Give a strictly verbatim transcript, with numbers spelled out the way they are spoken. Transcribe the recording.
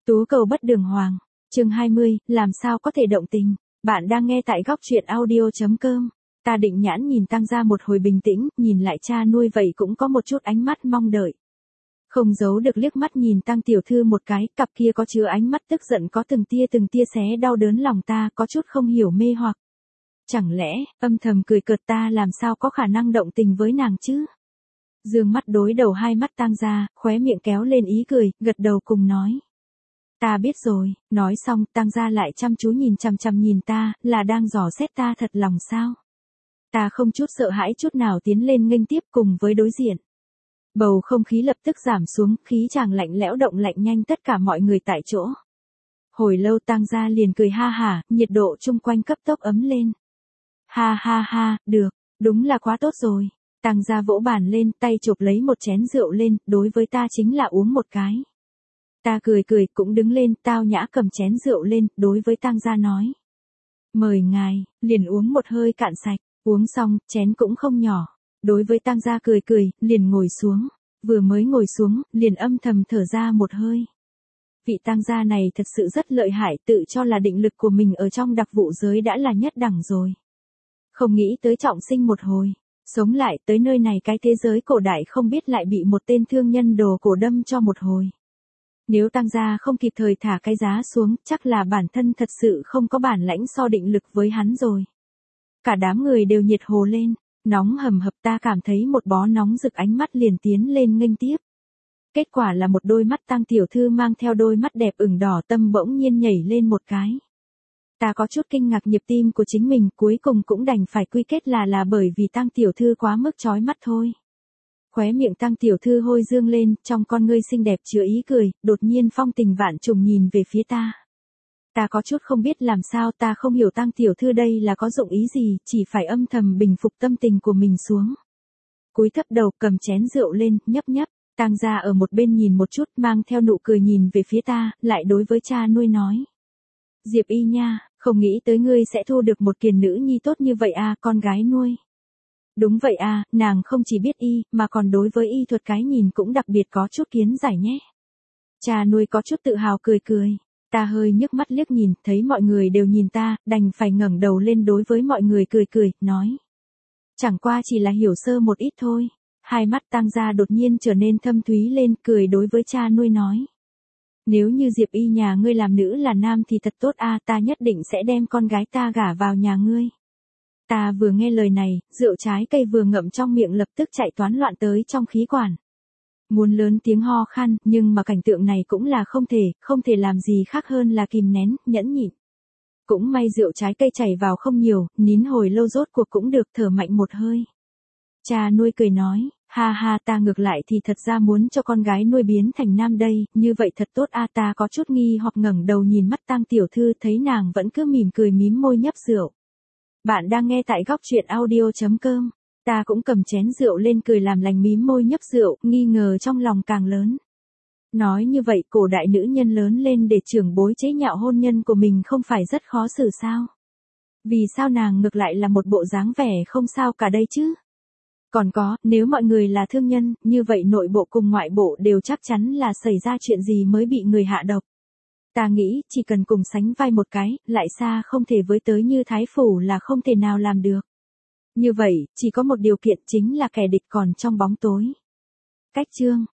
Tú cầu bất đường hoàng. Chương hai mươi, làm sao có thể động tình. Bạn đang nghe tại góc truyện audio chấm com. Ta định nhãn nhìn Tăng Gia một hồi bình tĩnh, nhìn lại cha nuôi vậy cũng có một chút ánh mắt mong đợi. Không giấu được liếc mắt nhìn Tăng tiểu thư một cái, cặp kia có chứa ánh mắt tức giận có từng tia từng tia xé đau đớn lòng ta, có chút không hiểu mê hoặc. Chẳng lẽ, âm thầm cười cợt ta làm sao có khả năng động tình với nàng chứ? Dương mắt đối đầu hai mắt Tăng Gia, khóe miệng kéo lên ý cười, gật đầu cùng nói. Ta biết rồi, nói xong Tăng Gia lại chăm chú nhìn chằm chằm nhìn ta, là đang dò xét ta thật lòng sao? Ta không chút sợ hãi chút nào tiến lên nghênh tiếp cùng với đối diện. Bầu không khí lập tức giảm xuống, khí chàng lạnh lẽo động lạnh nhanh tất cả mọi người tại chỗ. Hồi lâu Tăng Gia liền cười ha hả, nhiệt độ chung quanh cấp tốc ấm lên. Ha ha ha, được, đúng là quá tốt rồi. Tăng Gia vỗ bàn lên, tay chộp lấy một chén rượu lên, đối với ta chính là uống một cái. Ta cười cười, cũng đứng lên, tao nhã cầm chén rượu lên, đối với Tăng Gia nói. Mời ngài, liền uống một hơi cạn sạch, uống xong, chén cũng không nhỏ. Đối với Tăng Gia cười cười, liền ngồi xuống. Vừa mới ngồi xuống, liền âm thầm thở ra một hơi. Vị Tăng Gia này thật sự rất lợi hại, tự cho là định lực của mình ở trong đặc vụ giới đã là nhất đẳng rồi. Không nghĩ tới trọng sinh một hồi, sống lại tới nơi này cái thế giới cổ đại không biết lại bị một tên thương nhân đồ cổ đâm cho một hồi. Nếu Tăng Gia không kịp thời thả cái giá xuống, chắc là bản thân thật sự không có bản lãnh so định lực với hắn rồi. Cả đám người đều nhiệt hồ lên, nóng hầm hập ta cảm thấy một bó nóng rực ánh mắt liền tiến lên nghênh tiếp. Kết quả là một đôi mắt Tăng tiểu thư mang theo đôi mắt đẹp ửng đỏ tâm bỗng nhiên nhảy lên một cái. Ta có chút kinh ngạc nhịp tim của chính mình, cuối cùng cũng đành phải quy kết là là bởi vì Tăng tiểu thư quá mức chói mắt thôi. Khóe miệng Tăng tiểu thư hôi dương lên, trong con ngươi xinh đẹp chứa ý cười, đột nhiên phong tình vạn trùng nhìn về phía ta. Ta có chút không biết làm sao, ta không hiểu Tăng tiểu thư đây là có dụng ý gì, chỉ phải âm thầm bình phục tâm tình của mình xuống. Cúi thấp đầu, cầm chén rượu lên, nhấp nhấp. Tăng Gia ở một bên nhìn một chút, mang theo nụ cười nhìn về phía ta, lại đối với cha nuôi nói. Diệp Y nha, không nghĩ tới ngươi sẽ thu được một kiền nữ nhi tốt như vậy à, con gái nuôi. Đúng vậy à, nàng không chỉ biết y, mà còn đối với y thuật cái nhìn cũng đặc biệt có chút kiến giải nhé. Cha nuôi có chút tự hào cười cười. Ta hơi nhức mắt liếc nhìn, thấy mọi người đều nhìn ta, đành phải ngẩng đầu lên đối với mọi người cười cười, nói. Chẳng qua chỉ là hiểu sơ một ít thôi. Hai mắt Tăng Gia đột nhiên trở nên thâm thúy lên, cười đối với cha nuôi nói. Nếu như Diệp Y nhà ngươi làm nữ là nam thì thật tốt a, ta nhất định sẽ đem con gái ta gả vào nhà ngươi. Ta vừa nghe lời này, rượu trái cây vừa ngậm trong miệng lập tức chạy toán loạn tới trong khí quản. Muốn lớn tiếng ho khan, nhưng mà cảnh tượng này cũng là không thể, không thể làm gì khác hơn là kìm nén, nhẫn nhịn. Cũng may rượu trái cây chảy vào không nhiều, nín hồi lâu rốt cuộc cũng được thở mạnh một hơi. Cha nuôi cười nói, ha ha ta ngược lại thì thật ra muốn cho con gái nuôi biến thành nam đây, như vậy thật tốt a. Ta có chút nghi hoặc ngẩng đầu nhìn mắt Tăng tiểu thư, thấy nàng vẫn cứ mỉm cười mím môi nhấp rượu. Bạn đang nghe tại góc truyện audio chấm com. Ta cũng cầm chén rượu lên cười làm lành mím môi nhấp rượu, nghi ngờ trong lòng càng lớn. Nói như vậy cổ đại nữ nhân lớn lên để trưởng bối chế nhạo hôn nhân của mình không phải rất khó xử sao? Vì sao nàng ngược lại là một bộ dáng vẻ không sao cả đây chứ? Còn có, nếu mọi người là thương nhân, như vậy nội bộ cùng ngoại bộ đều chắc chắn là xảy ra chuyện gì mới bị người hạ độc. Ta nghĩ, chỉ cần cùng sánh vai một cái, lại xa không thể với tới như Thái Phủ là không thể nào làm được. Như vậy, chỉ có một điều kiện chính là kẻ địch còn trong bóng tối. Cách chương.